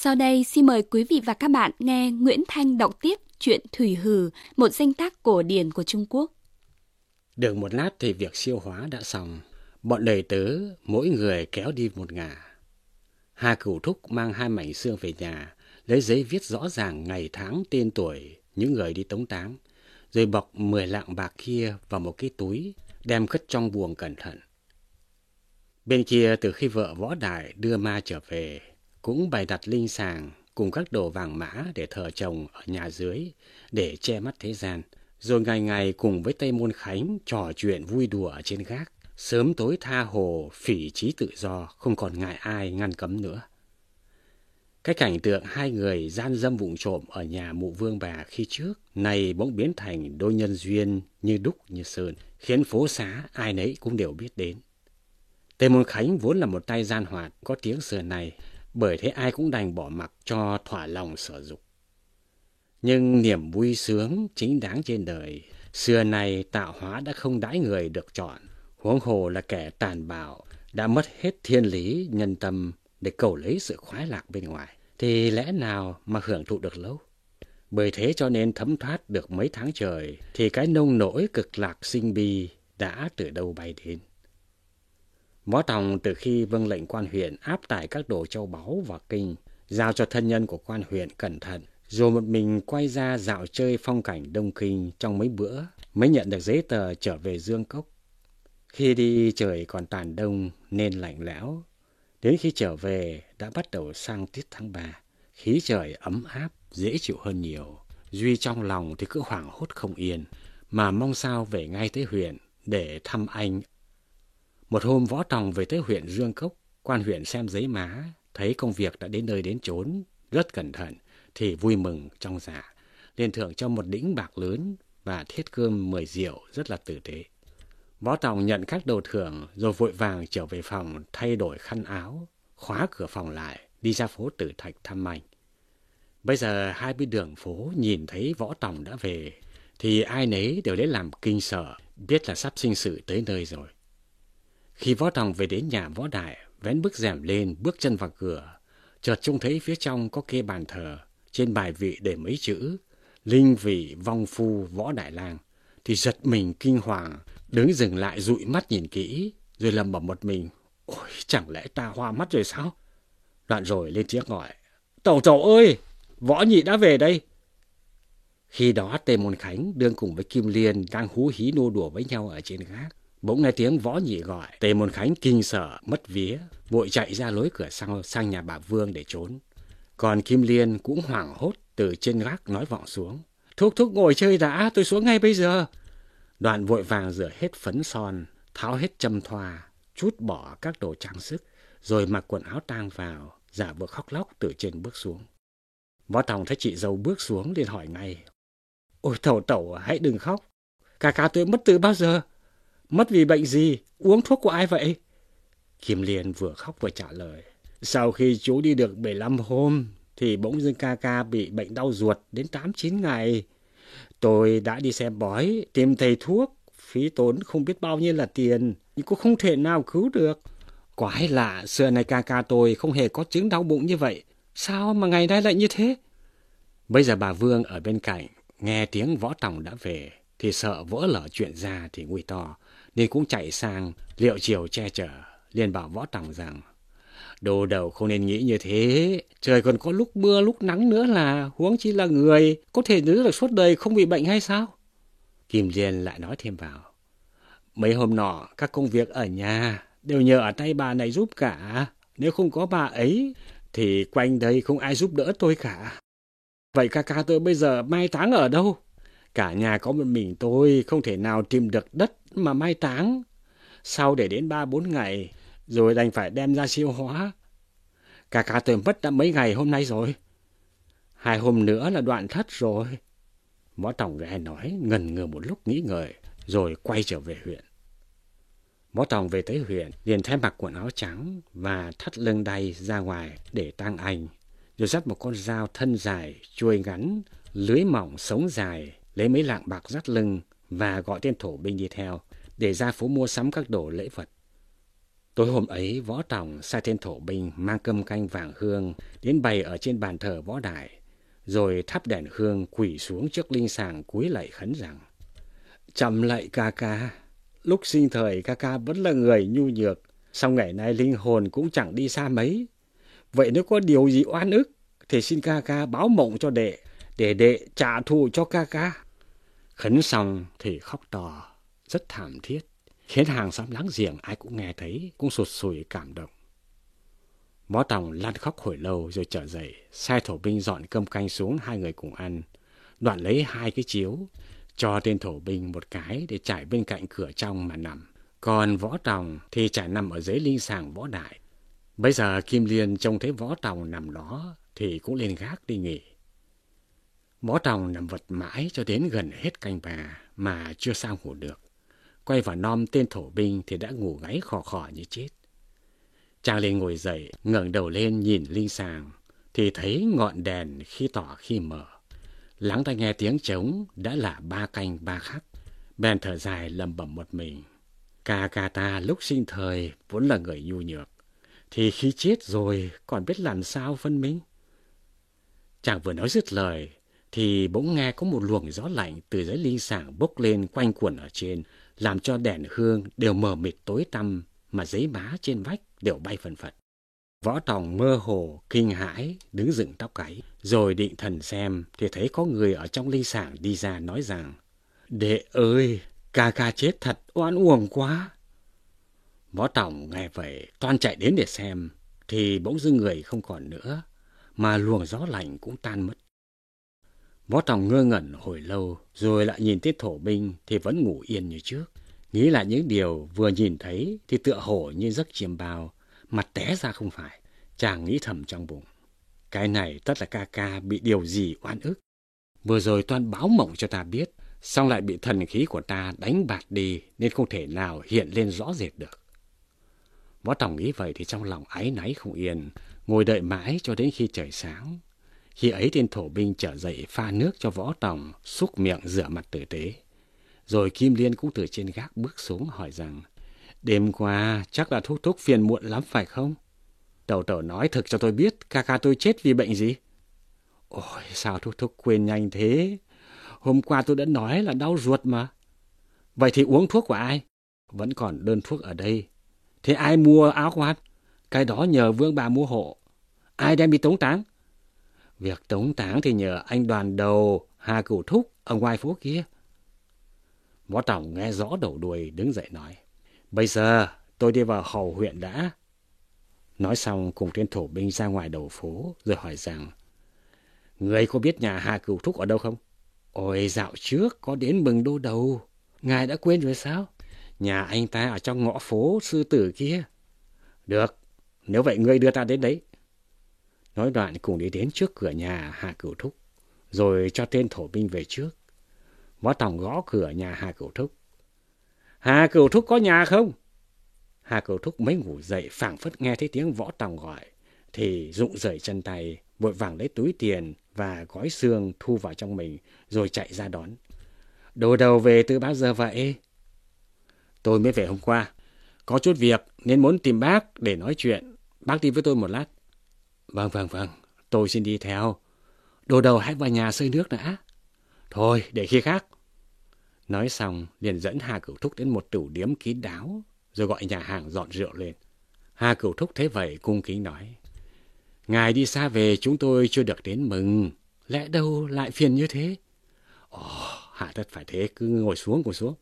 Sau đây xin mời quý vị và các bạn nghe Nguyễn Thanh đọc tiếp truyện Thủy Hử, một danh tác cổ điển của Trung Quốc. Được một lát thì việc siêu hóa đã xong. Bọn đầy tớ mỗi người kéo đi một ngả. Hà Cửu Thúc mang 2 mảnh xương về nhà, lấy giấy viết rõ ràng ngày tháng tên tuổi những người đi tống táng, rồi bọc 10 lạng bạc kia vào một cái túi, đem cất trong buồng cẩn thận. Bên kia, từ khi vợ Võ Đại đưa ma trở về, cũng bày đặt linh sàng cùng các đồ vàng mã để thờ chồng ở nhà dưới, để che mắt thế gian. Rồi ngày ngày cùng với Tây Môn Khánh trò chuyện vui đùa ở trên gác, sớm tối tha hồ phỉ chí tự do, không còn ngại ai ngăn cấm nữa. Cái cảnh tượng 2 người gian dâm vụng trộm ở nhà mụ vương bà khi trước, này bỗng biến thành đôi nhân duyên như đúc như sơn, khiến phố xá ai nấy cũng đều biết đến. Tây Môn Khánh vốn là một tay gian hoạt có tiếng xưa này, bởi thế ai cũng đành bỏ mặc cho thỏa lòng sở dục. Nhưng niềm vui sướng chính đáng trên đời, xưa này tạo hóa đã không đãi người được chọn, huống hồ là kẻ tàn bạo đã mất hết thiên lý nhân tâm để cầu lấy sự khoái lạc bên ngoài, thì lẽ nào mà hưởng thụ được lâu. Bởi thế cho nên thấm thoát được mấy tháng trời, thì cái nông nỗi cực lạc sinh bi đã từ đâu bay đến. Võ Tòng từ khi vâng lệnh quan huyện áp tải các đồ châu báu vào kinh, giao cho thân nhân của quan huyện cẩn thận, rồi một mình quay ra dạo chơi phong cảnh Đông Kinh trong mấy bữa, mới nhận được giấy tờ trở về Dương Cốc. Khi đi trời còn tàn đông nên lạnh lẽo, đến khi trở về đã bắt đầu sang tiết tháng 3, khí trời ấm áp, dễ chịu hơn nhiều. Duy trong lòng thì cứ hoảng hốt không yên, mà mong sao về ngay tới huyện để thăm anh. Một hôm Võ Tòng về tới huyện Dương Cốc, quan huyện xem giấy má, thấy công việc đã đến nơi đến chốn, rất cẩn thận, thì vui mừng trong dạ, liền thưởng cho một đĩnh bạc lớn và thiết cơm 10 rượu rất là tử tế. Võ Tòng nhận các đồ thưởng rồi vội vàng trở về phòng thay đổi khăn áo, khóa cửa phòng lại, đi ra phố Tử Thạch thăm anh. Bây giờ 2 bên đường phố nhìn thấy Võ Tòng đã về, thì ai nấy đều lấy làm kinh sợ, biết là sắp sinh sự tới nơi rồi. Khi Võ Tòng về đến nhà Võ Đại, vén bức rèm lên, bước chân vào cửa, chợt trông thấy phía trong có kê bàn thờ, trên bài vị để mấy chữ Linh vị vong phu Võ Đại Lang, thì giật mình kinh hoàng, đứng dừng lại dụi mắt nhìn kỹ, rồi lẩm bẩm một mình: ôi, chẳng lẽ ta hoa mắt rồi sao? Đoạn rồi lên tiếng gọi: Tẩu tẩu ơi, Võ nhị đã về đây. Khi đó Tề Môn Khánh đương cùng với Kim Liên đang hú hí nô đùa với nhau ở trên gác, bỗng nghe tiếng Võ nhị gọi. Tề Môn Khánh kinh sợ mất vía, vội chạy ra lối cửa sau sang nhà bà Vương để trốn. Còn Kim Liên cũng hoảng hốt từ trên gác nói vọng xuống: Thúc thúc ngồi chơi đã, tôi xuống ngay bây giờ. Đoạn vội vàng rửa hết phấn son, tháo hết châm thoa, trút bỏ các đồ trang sức, rồi mặc quần áo tang vào, giả vờ khóc lóc từ trên bước xuống. Võ Tòng thấy chị dâu bước xuống liền hỏi ngay: Ôi tẩu tẩu, hãy đừng khóc, ca tôi mất từ bao giờ? Mất vì bệnh gì? Uống thuốc của ai vậy? Kim Liên vừa khóc vừa trả lời: Sau khi chú đi được 15 hôm thì bỗng dưng ca bị bệnh đau ruột đến 8-9 ngày. Tôi đã đi xem bói, tìm thầy thuốc, phí tốn không biết bao nhiêu là tiền, nhưng cũng không thể nào cứu được. Quái lạ, xưa này ca tôi không hề có chứng đau bụng như vậy, sao mà ngày nay lại như thế? Bây giờ bà Vương ở bên cạnh nghe tiếng Võ Tòng đã về thì sợ vỡ lở chuyện ra thì nguy to, nên cũng chạy sang liệu chiều che chở, liền bảo Võ Tòng rằng: Đồ đầu không nên nghĩ như thế, trời còn có lúc mưa lúc nắng nữa, là huống chi là người, có thể giữ được suốt đời không bị bệnh hay sao? Kim Liên lại nói thêm vào: Mấy hôm nọ các công việc ở nhà đều nhờ ở tay bà này giúp cả, nếu không có bà ấy thì quanh đây không ai giúp đỡ tôi cả. Vậy ca tôi bây giờ mai táng ở đâu? Cả nhà có một mình tôi, không thể nào tìm được đất mà mai táng. Sau để đến 3-4 ngày, rồi đành phải đem ra siêu hóa. Ca tôi mất đã mấy ngày hôm nay rồi. 2 hôm nữa là đoạn thất rồi. Võ Tòng nghe nói, ngần ngừ một lúc nghĩ ngợi, rồi quay trở về huyện. Võ Tòng về tới huyện, liền thay mặc quần áo trắng và thắt lưng đay ra ngoài để tang anh, rồi dắt một con dao thân dài, chuôi ngắn, lưới mỏng sống dài, lấy mấy lạng bạc dắt lưng và gọi tên thổ binh đi theo, để ra phố mua sắm các đồ lễ vật. Tối hôm ấy, Võ Tòng sai tên thổ binh mang cơm canh vàng hương đến bày ở trên bàn thờ Võ Đại, rồi thắp đèn hương quỳ xuống trước linh sàng cúi lạy khấn rằng: Chậm lạy ca ca, lúc sinh thời ca ca vẫn là người nhu nhược, song ngày nay linh hồn cũng chẳng đi xa mấy. Vậy nếu có điều gì oan ức thì xin ca ca báo mộng cho đệ, để đệ trả thù cho ca ca. Khấn xong thì khóc to, rất thảm thiết, khiến hàng xóm láng giềng ai cũng nghe thấy, cũng sụt sùi cảm động. Võ Tòng lăn khóc hồi lâu rồi trở dậy, sai thổ binh dọn cơm canh xuống hai người cùng ăn, đoạn lấy 2 cái chiếu, cho tên thổ binh một cái để trải bên cạnh cửa trong mà nằm. Còn Võ Tòng thì trải nằm ở dưới linh sàng Võ Đại. Bây giờ Kim Liên trông thấy Võ Tòng nằm đó thì cũng lên gác đi nghỉ. Võ Tòng nằm vật mãi cho đến gần hết canh bà mà chưa sao ngủ được. Quay vào nom tên thổ binh thì đã ngủ ngáy khò khò như chết. Chàng liền ngồi dậy, ngẩng đầu lên nhìn linh sàng thì thấy ngọn đèn khi tỏ khi mở. Lắng tai nghe tiếng trống đã là 3 canh 3 khắc. Bèn thở dài lẩm bẩm một mình: ca ca ta lúc sinh thời vốn là người nhu nhược, thì khi chết rồi còn biết làm sao phân minh. Chàng vừa nói dứt lời thì bỗng nghe có một luồng gió lạnh từ dưới linh sàng bốc lên quanh quẩn ở trên, làm cho đèn hương đều mờ mịt tối tăm, mà giấy bá trên vách đều bay phần phật. Võ Tòng mơ hồ kinh hãi, đứng dựng tóc gáy, rồi định thần xem thì thấy có người ở trong linh sàng đi ra nói rằng: Đệ ơi, ca ca chết thật oan uổng quá. Võ Tòng nghe vậy toan chạy đến để xem thì bỗng dưng người không còn nữa, mà luồng gió lạnh cũng tan mất. Võ Tòng ngơ ngẩn hồi lâu, rồi lại nhìn tên thổ binh thì vẫn ngủ yên như trước. Nghĩ lại những điều vừa nhìn thấy thì tựa hồ như giấc chiêm bao, mặt té ra không phải. Chàng nghĩ thầm trong bụng: cái này tất là ca ca bị điều gì oan ức. Vừa rồi toan báo mộng cho ta biết, xong lại bị thần khí của ta đánh bạt đi, nên không thể nào hiện lên rõ rệt được. Võ Tòng nghĩ vậy thì trong lòng áy náy không yên, ngồi đợi mãi cho đến khi trời sáng. Khi ấy tên thổ binh trở dậy pha nước cho Võ Tòng, xúc miệng rửa mặt tử tế. Rồi Kim Liên cũng từ trên gác bước xuống hỏi rằng: đêm qua chắc là thúc thúc phiền muộn lắm phải không? Tẩu tẩu nói thực cho tôi biết ca ca tôi chết vì bệnh gì. Ôi sao thúc thúc quên nhanh thế? Hôm qua tôi đã nói là đau ruột mà. Vậy thì uống thuốc của ai? Vẫn còn đơn thuốc ở đây. Thế ai mua áo khoác? Cái đó nhờ Vương bà mua hộ. Ai đem đi tống táng? Việc tống táng thì nhờ anh đoàn đầu Hà Cửu Thúc ở ngoài phố kia. Võ Tòng nghe rõ đầu đuôi đứng dậy nói: bây giờ tôi đi vào hầu huyện đã. Nói xong cùng tên thổ binh ra ngoài đầu phố rồi hỏi rằng: người có biết nhà Hà Cửu Thúc ở đâu không? Ôi dạo trước có đến mừng đô đầu. Ngài đã quên rồi sao? Nhà anh ta ở trong ngõ phố Sư Tử kia. Được, nếu vậy ngươi đưa ta đến đấy. Nói đoạn cùng đi đến trước cửa nhà Hà Cửu Thúc, rồi cho tên thổ binh về trước. Võ Tòng gõ cửa nhà Hà Cửu Thúc. Hà Cửu Thúc có nhà không? Hà Cửu Thúc mới ngủ dậy phảng phất nghe thấy tiếng Võ Tòng gọi, thì rụng rời chân tay, vội vàng lấy túi tiền và gói xương thu vào trong mình, rồi chạy ra đón. Đồ đầu về từ bao giờ vậy? Tôi mới về hôm qua. Có chút việc nên muốn tìm bác để nói chuyện. Bác đi với tôi một lát. Vâng, tôi xin đi theo. Đồ đầu hãy vào nhà xơi nước đã. Thôi, để khi khác. Nói xong, liền dẫn Hà Cửu Thúc đến một tửu điếm kín đáo, rồi gọi nhà hàng dọn rượu lên. Hà Cửu Thúc thấy vậy cung kính nói: ngài đi xa về chúng tôi chưa được đến mừng, lẽ đâu lại phiền như thế? Ồ, hạ tất phải thế, cứ ngồi xuống.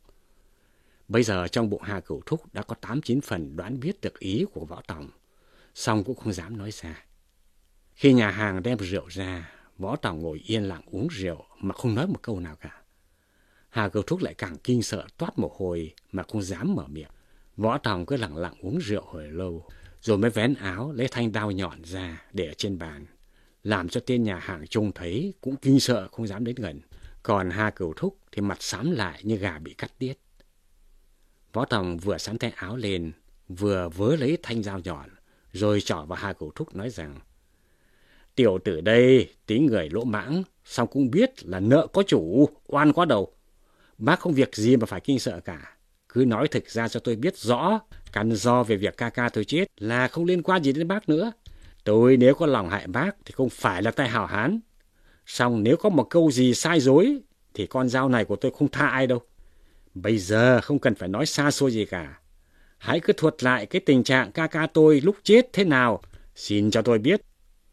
Bây giờ trong bụng Hà Cửu Thúc đã có 8-9 phần đoán biết được ý của Võ Tòng, song cũng không dám nói ra. Khi nhà hàng đem rượu ra, Võ Tòng ngồi yên lặng uống rượu mà không nói một câu nào cả. Hà Cửu Thúc lại càng kinh sợ toát mồ hôi mà không dám mở miệng. Võ Tòng cứ lặng uống rượu hồi lâu, rồi mới vén áo lấy thanh đao nhọn ra để ở trên bàn, làm cho tên nhà hàng trông thấy cũng kinh sợ không dám đến gần. Còn Hà Cửu Thúc thì mặt xám lại như gà bị cắt tiết. Võ Tòng vừa sắn tay áo lên, vừa vớ lấy thanh dao nhọn, rồi trỏ vào Hà Cửu Thúc nói rằng: tiểu tử đây tính người lỗ mãng, song cũng biết là nợ có chủ, oan quá đầu. Bác không việc gì mà phải kinh sợ cả, cứ nói thực ra cho tôi biết rõ, căn do về việc ca ca tôi chết là không liên quan gì đến bác nữa. Tôi nếu có lòng hại bác thì không phải là tay hảo hán. Song nếu có một câu gì sai dối thì con dao này của tôi không tha ai đâu. Bây giờ không cần phải nói xa xôi gì cả. Hãy cứ thuật lại cái tình trạng ca ca tôi lúc chết thế nào, xin cho tôi biết.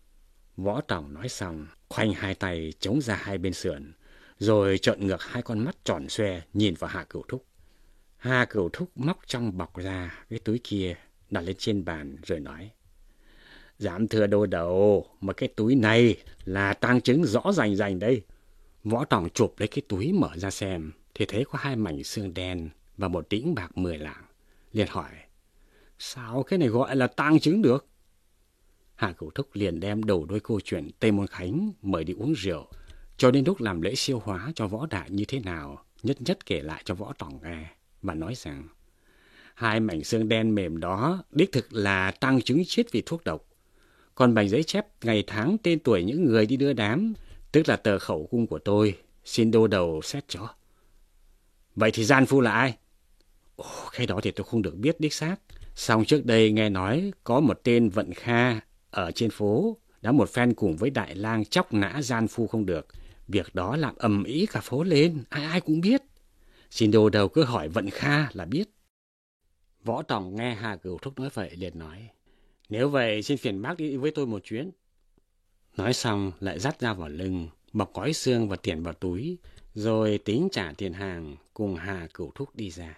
Võ Tòng nói xong, khoanh hai tay chống ra hai bên sườn, rồi trợn ngược hai con mắt tròn xoe nhìn vào Hà Cửu Thúc. Hà Cửu Thúc móc trong bọc ra cái túi kia, đặt lên trên bàn rồi nói: Dám thưa đô đầu, mà cái túi này là tang chứng rõ rành rành đây. Võ Tòng chụp lấy cái túi mở ra xem, thì thấy có hai mảnh xương đen và một tĩnh bạc 10 lạng. Liền hỏi: Sao cái này gọi là tang chứng được? Hà Cửu Thúc liền đem đầu đuôi câu chuyện Tây Môn Khánh mời đi uống rượu, cho đến lúc làm lễ siêu hóa cho Võ Đại như thế nào, nhất nhất kể lại cho Võ Tòng nghe, và nói rằng hai mảnh xương đen mềm đó đích thực là tang chứng chết vì thuốc độc. Còn mảnh giấy chép ngày tháng tên tuổi những người đi đưa đám, tức là tờ khẩu cung của tôi, xin đô đầu xét cho. Vậy thì gian phu là ai? Ồ, cái đó thì tôi không được biết đích xác. Song trước đây nghe nói có một tên Vận Kha ở trên phố đã một phen cùng với Đại Lang chóc nã gian phu không được. Việc đó làm ầm ĩ cả phố lên, ai ai cũng biết. Xin đô đầu cứ hỏi Vận Kha là biết. Võ Tòng nghe Hà Cửu Thúc nói vậy liền nói: Nếu vậy xin phiền bác đi với tôi một chuyến. Nói xong lại dắt dao vào lưng, bọc gói xương và tiền vào túi, rồi tính trả tiền hàng, cùng Hà Cửu Thúc đi ra.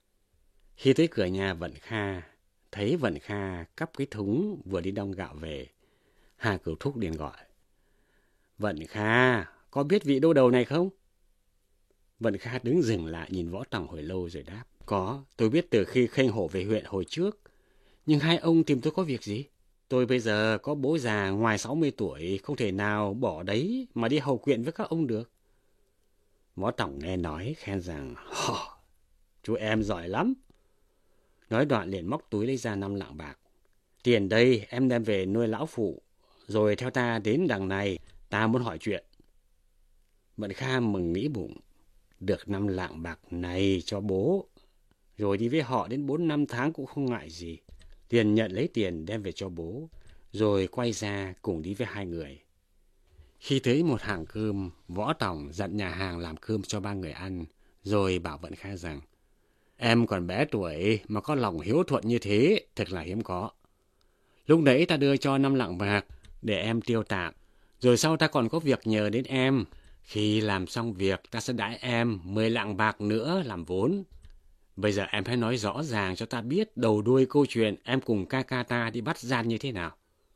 Khi tới cửa nhà Vận Kha, thấy Vận Kha cắp cái thúng vừa đi đong gạo về, Hà Cửu Thúc liền gọi: Vận Kha, có biết vị đô đầu này không? Vận Kha đứng dừng lại nhìn Võ Tòng hồi lâu rồi đáp: Có, tôi biết từ khi khênh hổ về huyện hồi trước. Nhưng hai ông tìm tôi có việc gì? Tôi bây giờ có bố già ngoài 60 tuổi, không thể nào bỏ đấy mà đi hầu quyện với các ông được. Võ Tòng nghe nói khen rằng: Chú em giỏi lắm. Nói đoạn liền móc túi lấy ra 5 lạng bạc. Tiền đây em đem về nuôi lão phụ, rồi theo ta đến đằng này, ta muốn hỏi chuyện. Vận Kha mừng nghĩ bụng: Được 5 lạng bạc này cho bố, rồi đi với họ đến 4-5 tháng cũng không ngại gì. Liền nhận lấy tiền đem về cho bố, rồi quay ra cùng đi với hai người. Khi tới một hàng cơm, Võ Tòng dặn nhà hàng làm cơm cho 3 người ăn, rồi bảo Vận Kha rằng: Em còn bé tuổi mà có lòng hiếu thuận như thế, thật là hiếm có. Lúc nãy ta đưa cho 5 lạng bạc để em tiêu tạm, rồi sau ta còn có việc nhờ đến em. Khi làm xong việc ta sẽ đãi em 10 lạng bạc nữa làm vốn. Bây giờ em hãy nói rõ ràng cho ta biết đầu đuôi câu chuyện em cùng ca ca ta đi bắt gian như thế nào.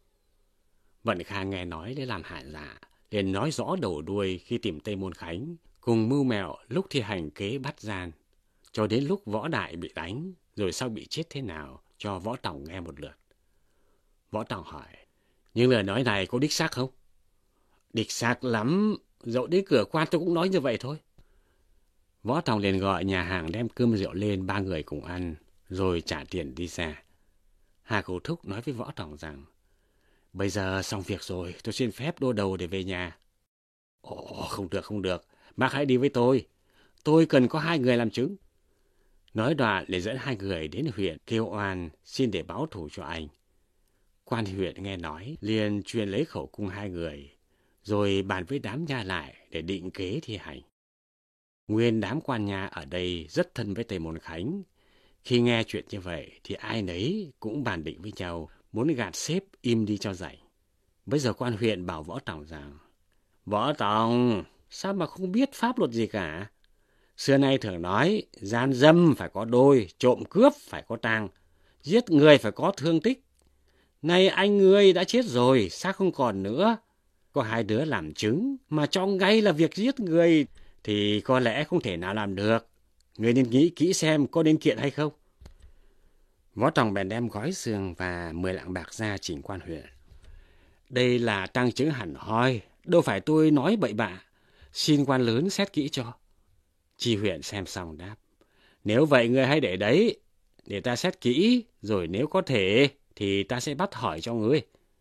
Vận Kha nghe nói để làm hạ dạ, liền nói rõ đầu đuôi khi tìm Tây Môn Khánh, cùng mưu mẹo lúc thi hành kế bắt gian, cho đến lúc Võ Đại bị đánh, rồi sau bị chết thế nào, cho Võ Tòng nghe một lượt. Võ Tòng hỏi: Nhưng lời nói này có đích xác không? Đích xác lắm, dẫu đến cửa quan tôi cũng nói như vậy thôi. Võ Tòng liền gọi nhà hàng đem cơm rượu lên 3 người cùng ăn, rồi trả tiền đi ra. Hà Cửu Thúc nói với Võ Tòng rằng: Bây giờ xong việc rồi, tôi xin phép đô đầu để về nhà. Ồ, không được, bác hãy đi với tôi cần có 2 người làm chứng. Nói đoạn để dẫn 2 người đến huyện kêu oan xin để báo thù cho anh. Quan huyện nghe nói, liền truyền lấy khẩu cung 2 người, rồi bàn với đám nha lại để định kế thi hành. Nguyên đám quan nha ở đây rất thân với Tây Môn Khánh. Khi nghe chuyện như vậy thì ai nấy cũng bàn định với nhau, muốn gạt xếp im đi cho rảnh. Bây giờ quan huyện bảo Võ Tòng rằng: Võ Tòng, sao mà không biết pháp luật gì cả? Xưa nay thường nói, gian dâm phải có đôi, trộm cướp phải có tang, giết người phải có thương tích. Nay anh ngươi đã chết rồi, xác không còn nữa. Có 2 đứa làm chứng mà cho ngay là việc giết người thì có lẽ không thể nào làm được. Người nên nghĩ kỹ xem có nên kiện hay không. Võ Tòng bèn đem gói xương và 10 lạng bạc ra chỉnh quan huyện. Đây là tang chứng hẳn hoi, đâu phải tôi nói bậy bạ. Xin quan lớn xét kỹ cho. Tri huyện xem xong đáp: Nếu vậy ngươi hãy để đấy, để ta xét kỹ, rồi nếu có thể thì ta sẽ bắt hỏi cho ngươi.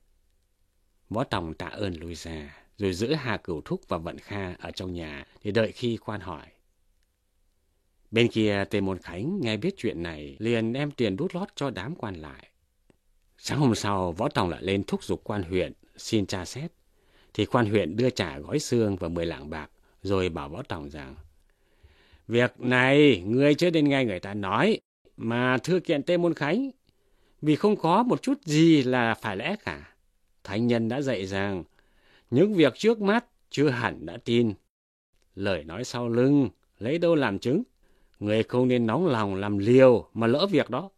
Võ Tòng tạ ơn lui ra, rồi giữ Hà Cửu Thúc và Vận Kha ở trong nhà để đợi khi quan hỏi. Bên kia Tề Môn Khánh nghe biết chuyện này liền đem tiền đút lót cho đám quan lại. Sáng hôm sau, Võ Tòng lại lên thúc giục quan huyện xin tra xét. Thì quan huyện đưa trả gói xương và 10 lạng bạc, rồi bảo Võ Tòng rằng: việc này ngươi chưa nên nghe người ta nói, mà thưa kiện Tề Môn Khánh, vì không có một chút gì là phải lẽ cả. Thánh nhân đã dạy rằng những việc trước mắt chưa hẳn đã tin. Lời nói sau lưng lấy đâu làm chứng. Người không nên nóng lòng làm liều mà lỡ việc đó.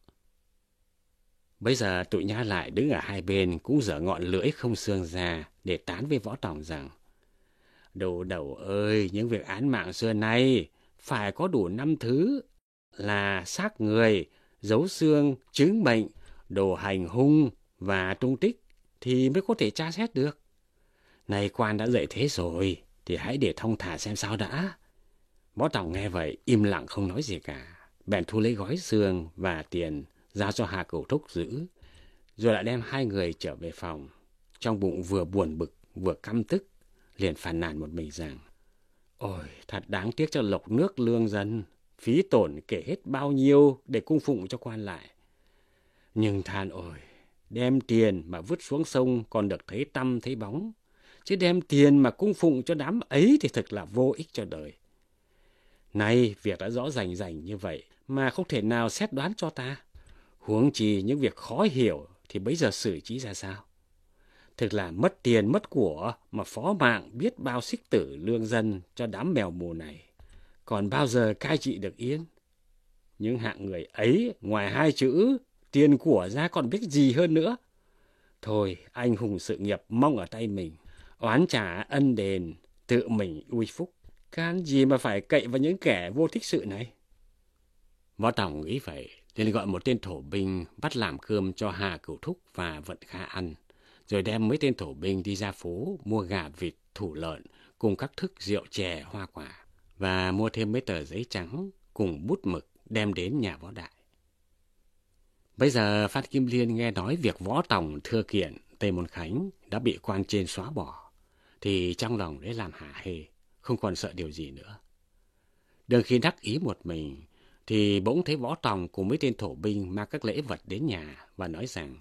Bây giờ tụi nhá lại đứng ở hai bên cũng giở ngọn lưỡi không xương ra để tán với Võ Tòng rằng: Đồ đầu ơi, những việc án mạng xưa nay phải có đủ 5 thứ là xác người, dấu xương, chứng bệnh, đồ hành hung và tung tích thì mới có thể tra xét được. Này quan đã dạy thế rồi thì hãy để thong thả xem sao đã. Võ Tòng nghe vậy im lặng không nói gì cả, bèn thu lấy gói xương và tiền giao cho Hà Cửu Thúc giữ, rồi lại đem hai người trở về phòng. Trong bụng vừa buồn bực vừa căm tức, liền phàn nàn một mình rằng: Ôi, thật đáng tiếc cho lộc nước lương dân, phí tổn kể hết bao nhiêu để cung phụng cho quan lại. Nhưng than ôi, đem tiền mà vứt xuống sông còn được thấy tăm thấy bóng, chứ đem tiền mà cung phụng cho đám ấy thì thật là vô ích cho đời. Nay việc đã rõ rành rành như vậy mà không thể nào xét đoán cho ta. Huống chi những việc khó hiểu thì bây giờ xử trí ra sao? Thực là mất tiền mất của mà phó mạng biết bao xích tử lương dân cho đám mèo mù này. Còn bao giờ cai trị được yên? Những hạng người ấy ngoài hai chữ tiền của ra còn biết gì hơn nữa. Thôi, anh hùng sự nghiệp mong ở tay mình, oán trả ân đền, tự mình uy phúc. Can gì mà phải cậy vào những kẻ vô thích sự này. Võ Tòng nghĩ vậy, nên gọi một tên thổ binh bắt làm cơm cho Hà Cửu Thúc và Vận Kha ăn, rồi đem mấy tên thổ binh đi ra phố mua gà vịt, thủ lợn cùng các thức rượu chè hoa quả, và mua thêm mấy tờ giấy trắng cùng bút mực đem đến nhà Võ Đại. Bây giờ Phan Kim Liên nghe nói việc Võ Tòng thưa kiện Tề Môn Khánh đã bị quan trên xóa bỏ, thì trong lòng lấy làm hả hê, không còn sợ điều gì nữa. Đương khi đắc ý một mình, thì bỗng thấy Võ Tòng cùng mấy tên thổ binh mang các lễ vật đến nhà và nói rằng: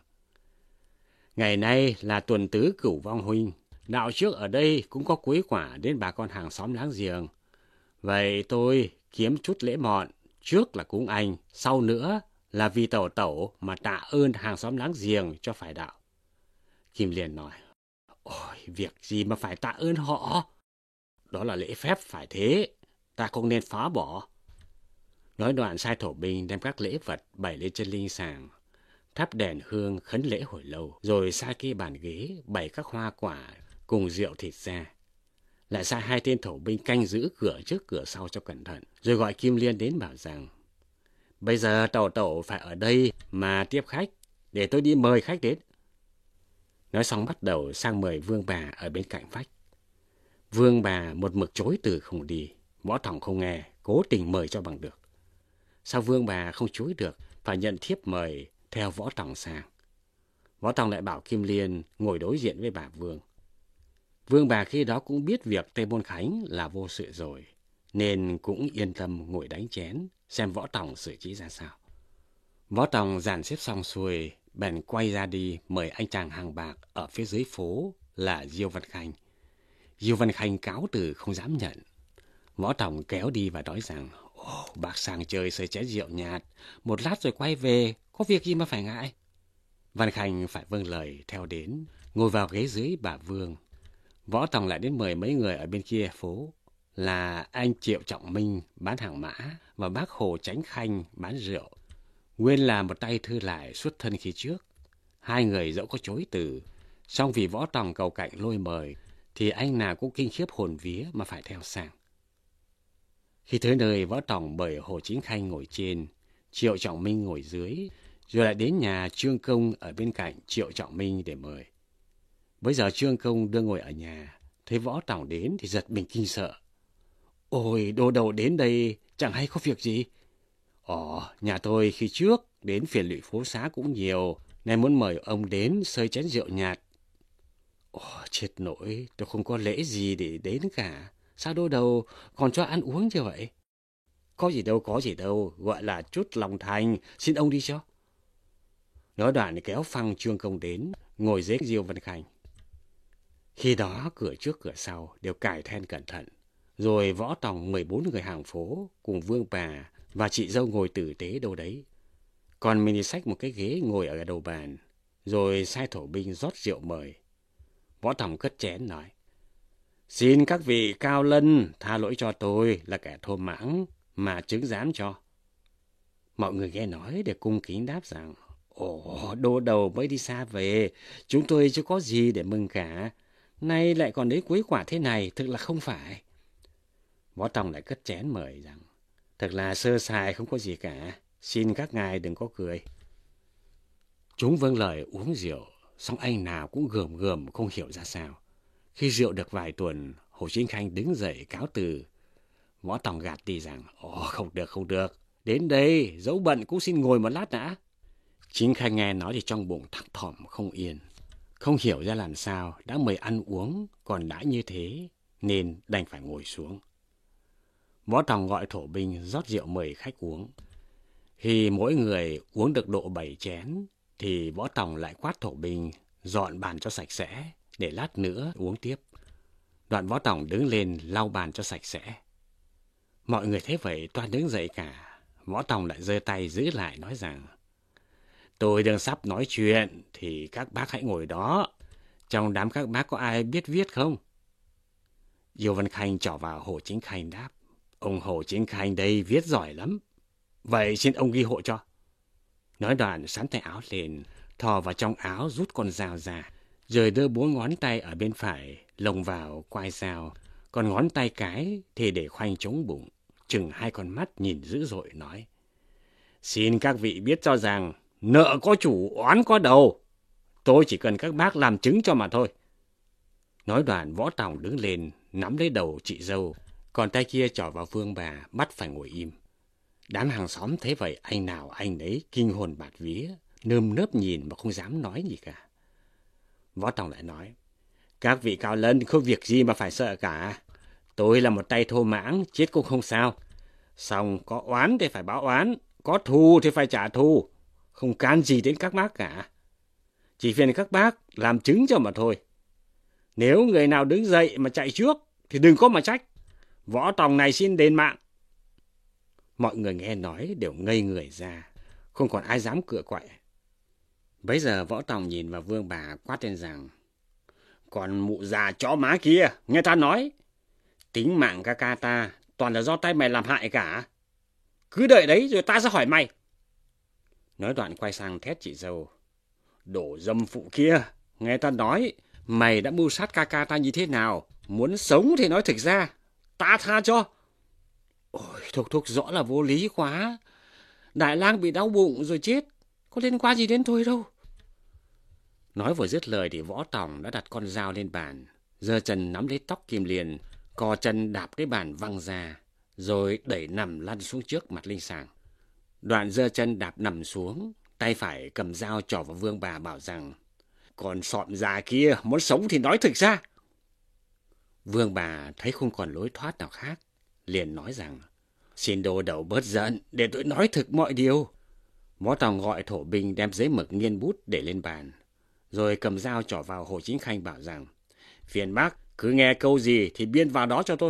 Ngày nay là tuần tứ Cửu Vong Huynh, đạo trước ở đây cũng có quấy quả đến bà con hàng xóm láng giềng. Vậy tôi kiếm chút lễ mọn, trước là cúng anh, sau nữa là vì tẩu tẩu mà tạ ơn hàng xóm láng giềng cho phải đạo. Kim Liên nói: Ôi, việc gì mà phải tạ ơn họ? Đó là lễ phép phải thế, ta không nên phá bỏ. Nói đoạn sai thổ binh đem các lễ vật bày lên trên linh sàng, thắp đèn hương khấn lễ hồi lâu, rồi sai kê bàn ghế bày các hoa quả cùng rượu thịt ra. Lại sai hai tên thổ binh canh giữ cửa trước cửa sau cho cẩn thận, rồi gọi Kim Liên đến bảo rằng: Bây giờ tẩu tẩu phải ở đây mà tiếp khách, để tôi đi mời khách đến. Nói xong bắt đầu sang mời Vương bà ở bên cạnh vách. Vương bà một mực chối từ không đi. Võ Tòng không nghe, cố tình mời cho bằng được. Sao Vương bà không chối được, phải nhận thiếp mời theo Võ Tòng sang. Võ Tòng lại bảo Kim Liên ngồi đối diện với bà Vương. Vương bà khi đó cũng biết việc Tề Môn Khánh là vô sự rồi, nên cũng yên tâm ngồi đánh chén, xem Võ Tòng xử trí ra sao. Võ Tòng dàn xếp xong xuôi, bèn quay ra đi mời anh chàng hàng bạc ở phía dưới phố là Diêu Văn Khanh. Diêu Văn Khanh cáo từ không dám nhận. Võ Tòng kéo đi và nói rằng: Bác sang chơi sơi chén rượu nhạt, một lát rồi quay về, có việc gì mà phải ngại. Văn Khanh phải vâng lời theo đến, ngồi vào ghế dưới bà Vương. Võ Tòng lại đến mời mấy người ở bên kia phố là anh Triệu Trọng Minh bán hàng mã và bác Hồ Chánh Khanh bán rượu. Nguyên là một tay thư lại xuất thân khi trước. Hai người dẫu có chối từ, song vì Võ Tòng cầu cạnh lôi mời, thì anh nào cũng kinh khiếp hồn vía mà phải theo sang. Khi tới nơi, Võ Tòng mời Hồ Chính Khanh ngồi trên, Triệu Trọng Minh ngồi dưới, rồi lại đến nhà Trương Công ở bên cạnh Triệu Trọng Minh để mời. Bây giờ Trương Công đưa ngồi ở nhà, thấy Võ Tòng đến thì giật mình kinh sợ. Ôi, đồ đầu đến đây chẳng hay có việc gì. Nhà tôi khi trước đến phiền lụy phố xá cũng nhiều, nên muốn mời ông đến sơi chén rượu nhạt. Chết nỗi, tôi không có lễ gì để đến cả. Sao đô đầu còn cho ăn uống như vậy? Có gì đâu, gọi là chút lòng thành, xin ông đi cho. Nói đoạn thì kéo phăng Trương Công đến, ngồi dưới Diêu Văn Khanh. Khi đó cửa trước cửa sau đều cài then cẩn thận, rồi Võ Tòng 14 người hàng phố cùng Vương bà và chị dâu ngồi tử tế đâu đấy. Còn mình thì xách một cái ghế ngồi ở đầu bàn, rồi sai thổ binh rót rượu mời. Võ Tòng cất chén nói: Xin các vị cao lân tha lỗi cho tôi là kẻ thô mãng mà chứng giám cho. Mọi người nghe nói để cung kính đáp rằng: Ồ, đô đầu mới đi xa về, chúng tôi chưa có gì để mừng cả. Nay lại còn đến cuối quả thế này, thực là không phải. Võ Tòng lại cất chén mời rằng: Thật là sơ sài không có gì cả, xin các ngài đừng có cười. Chúng vâng lời uống rượu, song anh nào cũng gườm gườm không hiểu ra sao. Khi rượu được vài tuần, Hồ Chính Khanh đứng dậy cáo từ. Võ Tòng gạt đi rằng: Ồ, không được, đến đây, dẫu bận cũng xin ngồi một lát đã. Chính Khanh nghe nói thì trong bụng thắc thỏm không yên. Không hiểu ra làm sao, đã mời ăn uống, còn đã như thế, nên đành phải ngồi xuống. Võ Tòng gọi thổ binh rót rượu mời khách uống. Khi mỗi người uống được độ 7 chén, thì Võ Tòng lại quát thổ binh dọn bàn cho sạch sẽ, để lát nữa uống tiếp. Đoạn Võ Tòng đứng lên lau bàn cho sạch sẽ. Mọi người thấy vậy toan đứng dậy cả. Võ Tòng lại giơ tay giữ lại nói rằng: Tôi đang sắp nói chuyện thì các bác hãy ngồi đó. Trong đám các bác có ai biết viết không? Diêu Văn Khanh trỏ vào Hồ Chính Khanh đáp: Ông Hồ Chính Khanh đây viết giỏi lắm. Vậy xin ông ghi hộ cho. Nói đoạn sắn tay áo lên, thò vào trong áo rút con dao ra, rồi đưa 4 ngón tay ở bên phải lồng vào quai dao, còn ngón tay cái thì để khoanh chống bụng, chừng 2 con mắt nhìn dữ dội nói: Xin các vị biết cho rằng nợ có chủ oán có đầu, tôi chỉ cần các bác làm chứng cho mà thôi. Nói đoạn Võ Tòng đứng lên nắm lấy đầu chị dâu, còn tay kia trỏ vào Vương bà bắt phải ngồi im. Đám hàng xóm thấy vậy anh nào anh ấy kinh hồn bạt vía, nơm nớp nhìn mà không dám nói gì cả. Võ Tòng lại nói: Các vị cao lân không việc gì mà phải sợ cả. Tôi là một tay thô mãng, chết cũng không sao. Xong có oán thì phải báo oán, có thù thì phải trả thù, không can gì đến các bác cả. Chỉ phiền các bác làm chứng cho mà thôi. Nếu người nào đứng dậy mà chạy trước thì đừng có mà trách. Võ Tòng này xin đền mạng. Mọi người nghe nói đều ngây người ra, không còn ai dám cựa quậy. Bấy giờ Võ Tòng nhìn vào Vương bà quát lên rằng: Còn mụ già chó má kia, nghe ta nói, tính mạng ca ca ta toàn là do tay mày làm hại cả. Cứ đợi đấy rồi ta sẽ hỏi mày. Nói đoạn quay sang thét chị dâu: Đồ dâm phụ kia, nghe ta nói, mày đã mưu sát ca ca ta như thế nào? Muốn sống thì nói thực ra, ta tha cho. Ôi, thục rõ là vô lý quá. Đại lang bị đau bụng rồi chết, có liên quan gì đến tôi đâu. Nói vừa dứt lời thì Võ Tòng đã đặt con dao lên bàn, giơ chân nắm lấy tóc Kim Liên, co chân đạp cái bàn văng ra, rồi đẩy nằm lăn xuống trước mặt Linh Sàng. Đoạn giơ chân đạp nằm xuống, tay phải cầm dao trỏ vào Vương bà bảo rằng: Còn sọm già kia muốn sống thì nói thực ra. Vương bà thấy không còn lối thoát nào khác, liền nói rằng: Xin đô đầu bớt giận, để tôi nói thực mọi điều. Võ Tòng gọi thổ binh đem giấy mực nghiên bút để lên bàn, rồi cầm dao trỏ vào Hồ Chính Khanh bảo rằng: Phiền bác cứ nghe câu gì thì biên vào đó cho tôi.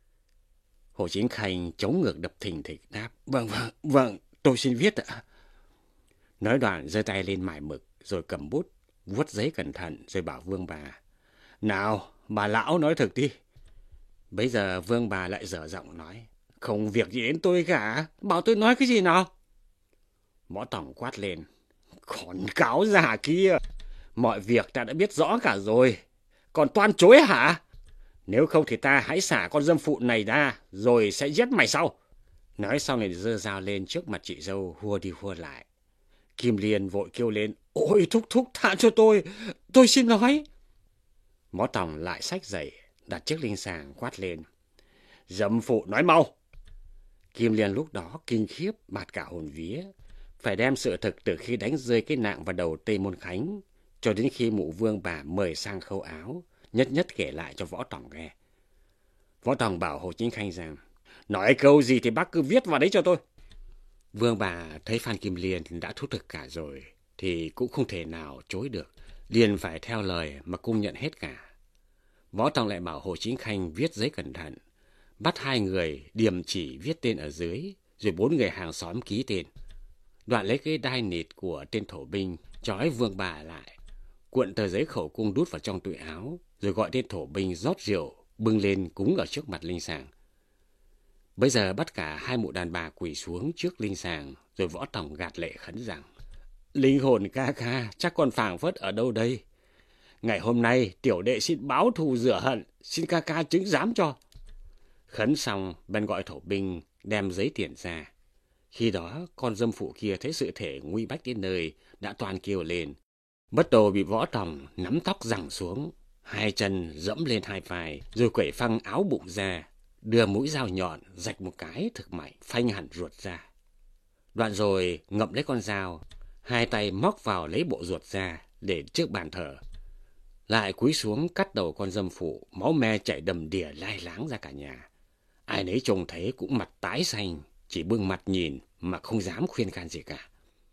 Hồ Chính Khanh chống ngược đập thình thịch đáp: Vâng, tôi xin viết ạ. Nói đoạn giơ tay lên mải mực, rồi cầm bút vuốt giấy cẩn thận, rồi bảo Vương bà: Nào, bà lão nói thực đi. Bấy giờ Vương bà lại dở giọng nói: Không việc gì đến tôi cả, bảo tôi nói cái gì nào. Võ Tòng quát lên: Còn cáo già kia, mọi việc ta đã biết rõ cả rồi, còn toan chối hả? Nếu không thì ta hãy xả con dâm phụ này ra, rồi sẽ giết mày sau. Nói xong thì giơ dao lên trước mặt chị dâu, hua đi hua lại. Kim Liên vội kêu lên: Ôi thúc tha cho tôi xin nói. Võ Tòng lại xách giày đặt chiếc linh sàng quát lên: Dâm phụ nói mau. Kim Liên lúc đó kinh khiếp bạt cả hồn vía, phải đem sự thực từ khi đánh rơi cái nạng vào đầu Tây Môn Khánh cho đến khi mụ Vương bà mời sang khâu áo, nhất nhất kể lại cho Võ Tòng nghe. Võ Tòng bảo Hồ Chính Khanh rằng: Nói câu gì thì bác cứ viết vào đấy cho tôi. Vương bà thấy Phan Kim Liên đã thú thực cả rồi thì cũng không thể nào chối được, liền phải theo lời mà cung nhận hết cả. Võ Tòng lại bảo Hồ Chính Khanh viết giấy cẩn thận, bắt 2 người điềm chỉ viết tên ở dưới, rồi 4 người hàng xóm ký tên. Đoạn lấy cái đai nịt của tên thổ binh trói Vương bà lại, cuộn tờ giấy khẩu cung đút vào trong túi áo, rồi gọi tên thổ binh rót rượu bưng lên cúng ở trước mặt linh sàng. Bây giờ bắt cả 2 mụ đàn bà quỳ xuống trước linh sàng, rồi Võ Tòng gạt lệ khấn rằng: Linh hồn ca ca chắc còn phảng phất ở đâu đây. Ngày hôm nay tiểu đệ xin báo thù rửa hận, xin ca ca chứng giám cho. Khấn xong bèn gọi thổ binh đem giấy tiền ra. Khi đó con dâm phụ kia thấy sự thể nguy bách đến nơi, đã toàn kêu lên. Bất đồ bị Võ Tòng nắm tóc giằng xuống, 2 chân dẫm lên 2 vai, rồi quẩy phăng áo bụng ra, đưa mũi dao nhọn rạch một cái thực mạnh, phanh hẳn ruột ra. Đoạn rồi ngậm lấy con dao, 2 tay móc vào lấy bộ ruột ra để trước bàn thờ. Lại cúi xuống cắt đầu con dâm phụ, máu me chảy đầm đìa lai láng ra cả nhà. Ai nấy trông thấy cũng mặt tái xanh, chỉ bưng mặt nhìn mà không dám khuyên can gì cả.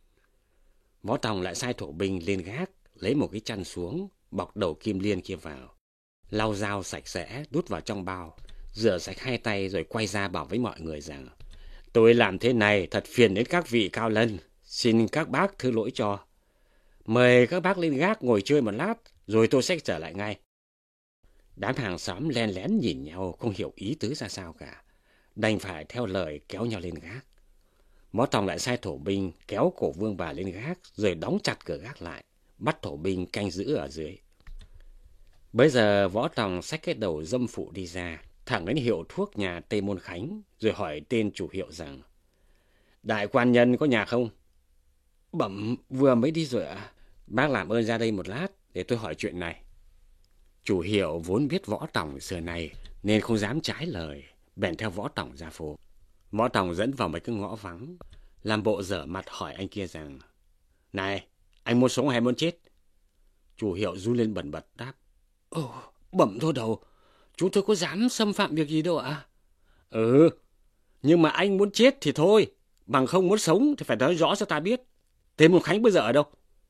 Võ Tòng lại sai thổ binh lên gác, lấy một cái chăn xuống, bọc đầu Kim Liên kia vào, lau dao sạch sẽ đút vào trong bao, rửa sạch 2 tay rồi quay ra bảo với mọi người rằng: Tôi làm thế này thật phiền đến các vị cao lân, xin các bác thứ lỗi cho. Mời các bác lên gác ngồi chơi một lát, rồi tôi sẽ trở lại ngay. Đám hàng xóm len lén nhìn nhau không hiểu ý tứ ra sao cả, đành phải theo lời kéo nhau lên gác. Võ Tòng lại sai thổ binh kéo cổ Vương bà lên gác, rồi đóng chặt cửa gác lại, bắt thổ binh canh giữ ở dưới. Bây giờ Võ Tòng xách cái đầu dâm phụ đi ra, thẳng đến hiệu thuốc nhà Tây Môn Khánh, rồi hỏi tên chủ hiệu rằng: Đại quan nhân có nhà không? Bẩm vừa mới đi rồi ạ. Bác làm ơn ra đây một lát để tôi hỏi chuyện này. Chủ hiệu vốn biết Võ Tòng xưa này nên không dám trái lời, bèn theo Võ Tòng ra phố. Võ Tòng dẫn vào mấy cái ngõ vắng, làm bộ dở mặt hỏi anh kia rằng: Này, anh muốn sống hay muốn chết? Chủ hiệu run lên bần bật đáp: Bẩm thô đầu, chúng tôi có dám xâm phạm việc gì đâu ạ. Nhưng mà anh muốn chết thì thôi, bằng không muốn sống thì phải nói rõ cho ta biết. Tề Môn Khánh bây giờ ở đâu?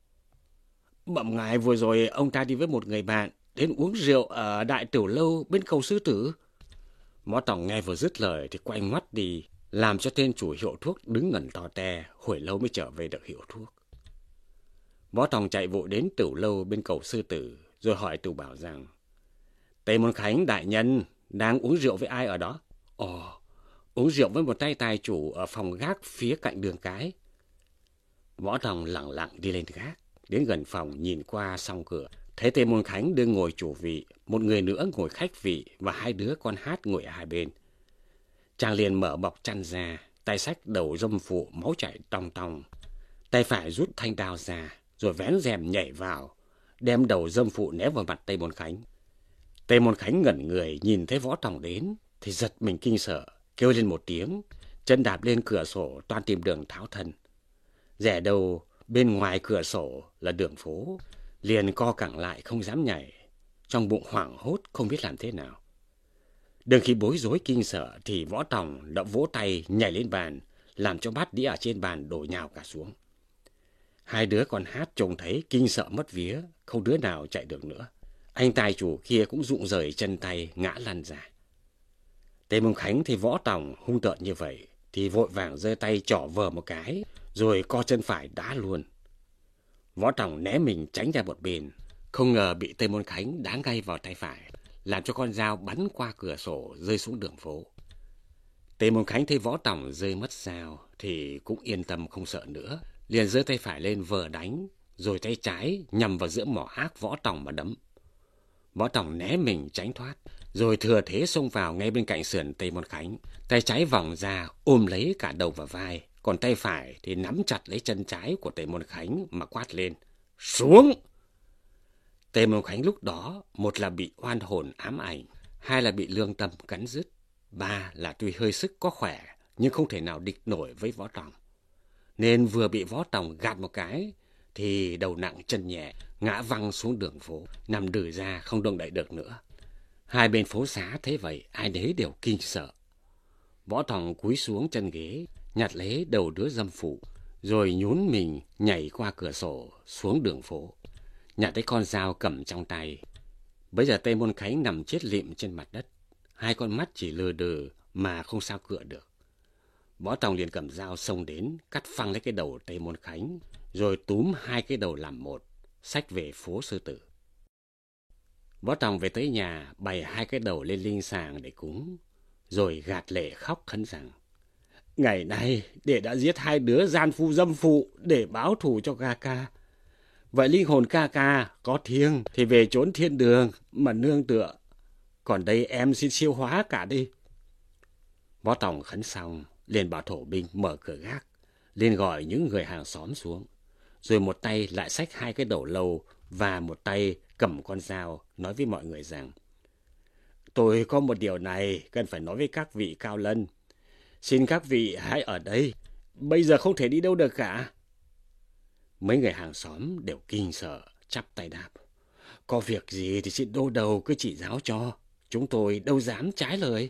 Bẩm ngài, vừa rồi ông ta đi với một người bạn đến uống rượu ở Đại Tiểu Lâu bên cầu Sư Tử. Võ Tòng nghe vừa dứt lời thì quay ngoắt đi, làm cho tên chủ hiệu thuốc đứng ngẩn to te, hồi lâu mới trở về được hiệu thuốc. Võ Tòng chạy vội đến Tiểu Lâu bên cầu Sư Tử, rồi hỏi Tiểu Bảo rằng: Tề Môn Khánh đại nhân đang uống rượu với ai ở đó? Uống rượu với một tay tài chủ ở phòng gác phía cạnh đường cái. Võ Tòng lặng lặng đi lên gác, đến gần phòng nhìn qua song cửa, thấy Tề Môn Khánh đương ngồi chủ vị, một người nữa ngồi khách vị và 2 đứa con hát ngồi ở 2 bên. Chàng liền mở bọc chăn ra, tay xách đầu dâm phụ máu chảy tòng tòng, tay phải rút thanh đao ra, rồi vén rèm nhảy vào, đem đầu dâm phụ ném vào mặt Tề Môn Khánh. Tề Môn Khánh ngẩn người nhìn thấy Võ Tòng đến thì giật mình kinh sợ, kêu lên một tiếng, chân đạp lên cửa sổ toan tìm đường tháo thân. Rẻ đầu bên ngoài cửa sổ là đường phố, liền co cẳng lại không dám nhảy, trong bụng hoảng hốt không biết làm thế nào. Đừng khi bối rối kinh sợ thì Võ Tòng đã vỗ tay nhảy lên bàn, làm cho bát đĩa ở trên bàn đổ nhào cả xuống. 2 đứa con hát trông thấy kinh sợ mất vía, không đứa nào chạy được nữa. Anh tài chủ kia cũng rụng rời chân tay ngã lăn ra. Tề Môn Khánh thấy Võ Tòng hung tợn như vậy thì vội vàng giơ tay trỏ vờ một cái, rồi co chân phải đá luôn. Võ Tòng né mình tránh ra một bên, không ngờ bị Tề Môn Khánh đá ngay vào tay phải, làm cho con dao bắn qua cửa sổ rơi xuống đường phố. Tề Môn Khánh thấy Võ Tòng rơi mất dao thì cũng yên tâm không sợ nữa, liền giơ tay phải lên vờ đánh, rồi tay trái nhằm vào giữa mỏ ác Võ Tòng mà đấm. Võ Tòng né mình tránh thoát, rồi thừa thế xông vào ngay bên cạnh sườn Tề Môn Khánh, tay trái vòng ra ôm lấy cả đầu và vai, còn tay phải thì nắm chặt lấy chân trái của Tề Môn Khánh mà quát lên: Xuống! Tề Môn Khánh lúc đó, một là bị oan hồn ám ảnh, 2 là bị lương tâm cắn rứt, 3 là tuy hơi sức có khỏe nhưng không thể nào địch nổi với Võ Tòng. Nên vừa bị Võ Tòng gạt một cái thì đầu nặng chân nhẹ, ngã văng xuống đường phố, nằm đừ ra không động đậy được nữa. 2 bên phố xá thấy vậy, ai nấy đều kinh sợ. Võ Tòng cúi xuống chân ghế, nhặt lấy đầu đứa dâm phụ, rồi nhún mình nhảy qua cửa sổ xuống đường phố, nhặt lấy con dao cầm trong tay. Bây giờ Tây Môn Khánh nằm chết lịm trên mặt đất, hai con mắt chỉ lờ đờ mà không sao cựa được. Võ Tòng liền cầm dao xông đến, cắt phăng lấy cái đầu Tây Môn Khánh, rồi túm hai cái đầu làm một, xách về phố Sư Tử. Võ Tòng về tới nhà, bày hai cái đầu lên linh sàng để cúng, rồi gạt lệ khóc khấn rằng: ngày nay đệ đã giết hai đứa gian phu dâm phụ để báo thù cho ca ca. Vậy linh hồn ca ca có thiêng thì về chốn thiên đường mà nương tựa. Còn đây em xin siêu hóa cả đi. Võ Tòng khấn xong, liền bảo thổ binh mở cửa gác, liền gọi những người hàng xóm xuống, rồi một tay lại xách hai cái đầu lâu và một tay cầm con dao, nói với mọi người rằng: tôi có một điều này cần phải nói với các vị cao lân. Xin các vị hãy ở đây, bây giờ không thể đi đâu được cả. Mấy người hàng xóm đều kinh sợ, chắp tay đáp: có việc gì thì xin đô đầu cứ chỉ giáo cho, chúng tôi đâu dám trái lời.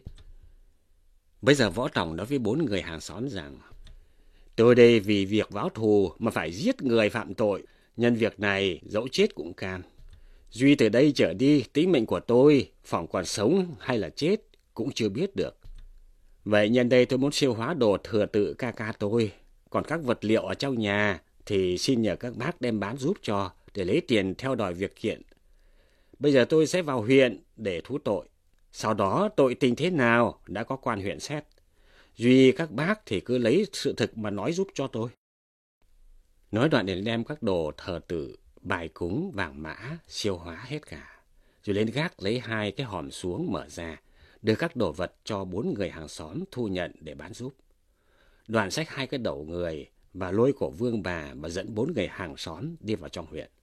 Bây giờ Võ Tòng nói với 4 người hàng xóm rằng: tôi đây vì việc báo thù mà phải giết người phạm tội, nhân việc này dẫu chết cũng cam. Duy từ đây trở đi, tính mệnh của tôi phỏng còn sống hay là chết cũng chưa biết được. Vậy nhân đây tôi muốn siêu hóa đồ thừa tự ca ca tôi, còn các vật liệu ở trong nhà thì xin nhờ các bác đem bán giúp cho, để lấy tiền theo đòi việc kiện. Bây giờ tôi sẽ vào huyện để thú tội, sau đó tội tình thế nào đã có quan huyện xét. Duy các bác thì cứ lấy sự thực mà nói giúp cho tôi. Nói đoạn liền đem các đồ thờ tự, bài cúng, vàng mã siêu hóa hết cả, rồi lên gác lấy hai cái hòm xuống mở ra, đưa các đồ vật cho 4 người hàng xóm thu nhận để bán giúp. Đoàn xách hai cái đầu người và lôi cổ Vương Bà mà dẫn 4 người hàng xóm đi vào trong huyện.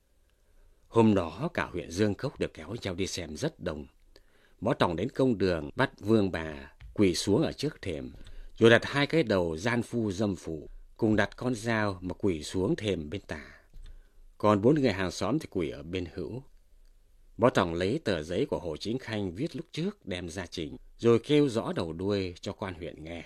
Hôm đó cả huyện Dương Cốc được kéo nhau đi xem rất đông. Võ Tòng đến công đường bắt Vương Bà quỳ xuống ở trước thềm, rồi đặt hai cái đầu gian phu dâm phụ, cùng đặt con dao mà quỳ xuống thềm bên tả. Còn 4 người hàng xóm thì quỳ ở bên hữu. Võ Tòng lấy tờ giấy của Hồ Chính Khanh viết lúc trước đem ra trình, rồi kêu rõ đầu đuôi cho quan huyện nghe.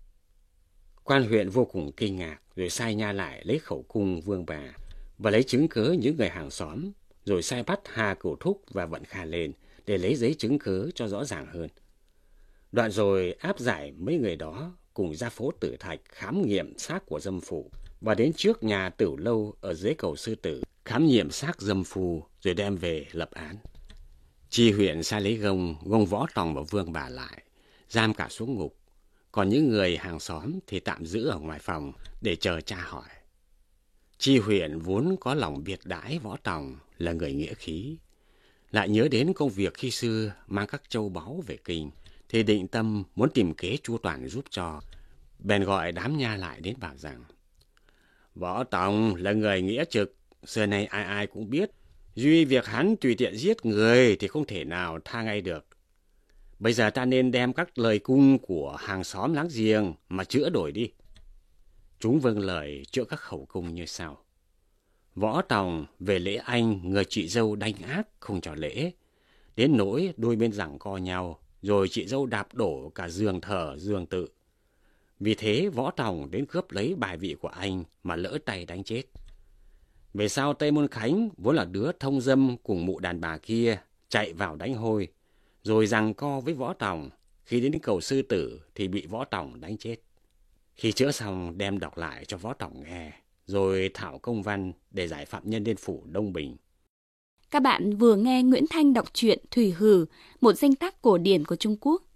Quan huyện vô cùng kinh ngạc, rồi sai nha lại lấy khẩu cung Vương Bà và lấy chứng cớ những người hàng xóm, rồi sai bắt Hà Cửu Thúc và Vận Kha lên để lấy giấy chứng cớ cho rõ ràng hơn. Đoạn rồi áp giải mấy người đó cùng ra phố Tử Thạch khám nghiệm xác của dâm phụ, và đến trước nhà Tửu Lâu ở dưới cầu Sư Tử khám nghiệm xác dâm phu, rồi đem về lập án. Chi huyện sai lấy gông Võ Tòng và Vương Bà lại, giam cả xuống ngục. Còn những người hàng xóm thì tạm giữ ở ngoài phòng để chờ tra hỏi. Chi huyện vốn có lòng biệt đãi Võ Tòng là người nghĩa khí, lại nhớ đến công việc khi xưa mang các châu báu về kinh, thì định tâm muốn tìm kế chu toàn giúp cho, bèn gọi đám nha lại đến bảo rằng: Võ Tòng là người nghĩa trực, xưa nay ai ai cũng biết, duy việc hắn tùy tiện giết người thì không thể nào tha ngay được. Bây giờ ta nên đem các lời cung của hàng xóm láng giềng mà chữa đổi đi. Chúng vâng lời chữa các khẩu cung như sau: Võ Tòng về lễ anh, người chị dâu đanh ác không cho lễ, đến nỗi đôi bên giằng co nhau, rồi chị dâu đạp đổ cả giường thờ giường tự. Vì thế Võ Tòng đến cướp lấy bài vị của anh mà lỡ tay đánh chết. Về sau Tây Môn Khánh vốn là đứa thông dâm cùng mụ đàn bà kia chạy vào đánh hôi, rồi giằng co với Võ Tòng. Khi đến cầu Sư Tử thì bị Võ Tòng đánh chết. Khi chữa xong đem đọc lại cho Võ Tòng nghe, rồi thảo công văn để giải phạm nhân lên phủ Đông Bình. Các bạn vừa nghe Nguyễn Thanh đọc truyện Thủy Hử, một danh tác cổ điển của Trung Quốc.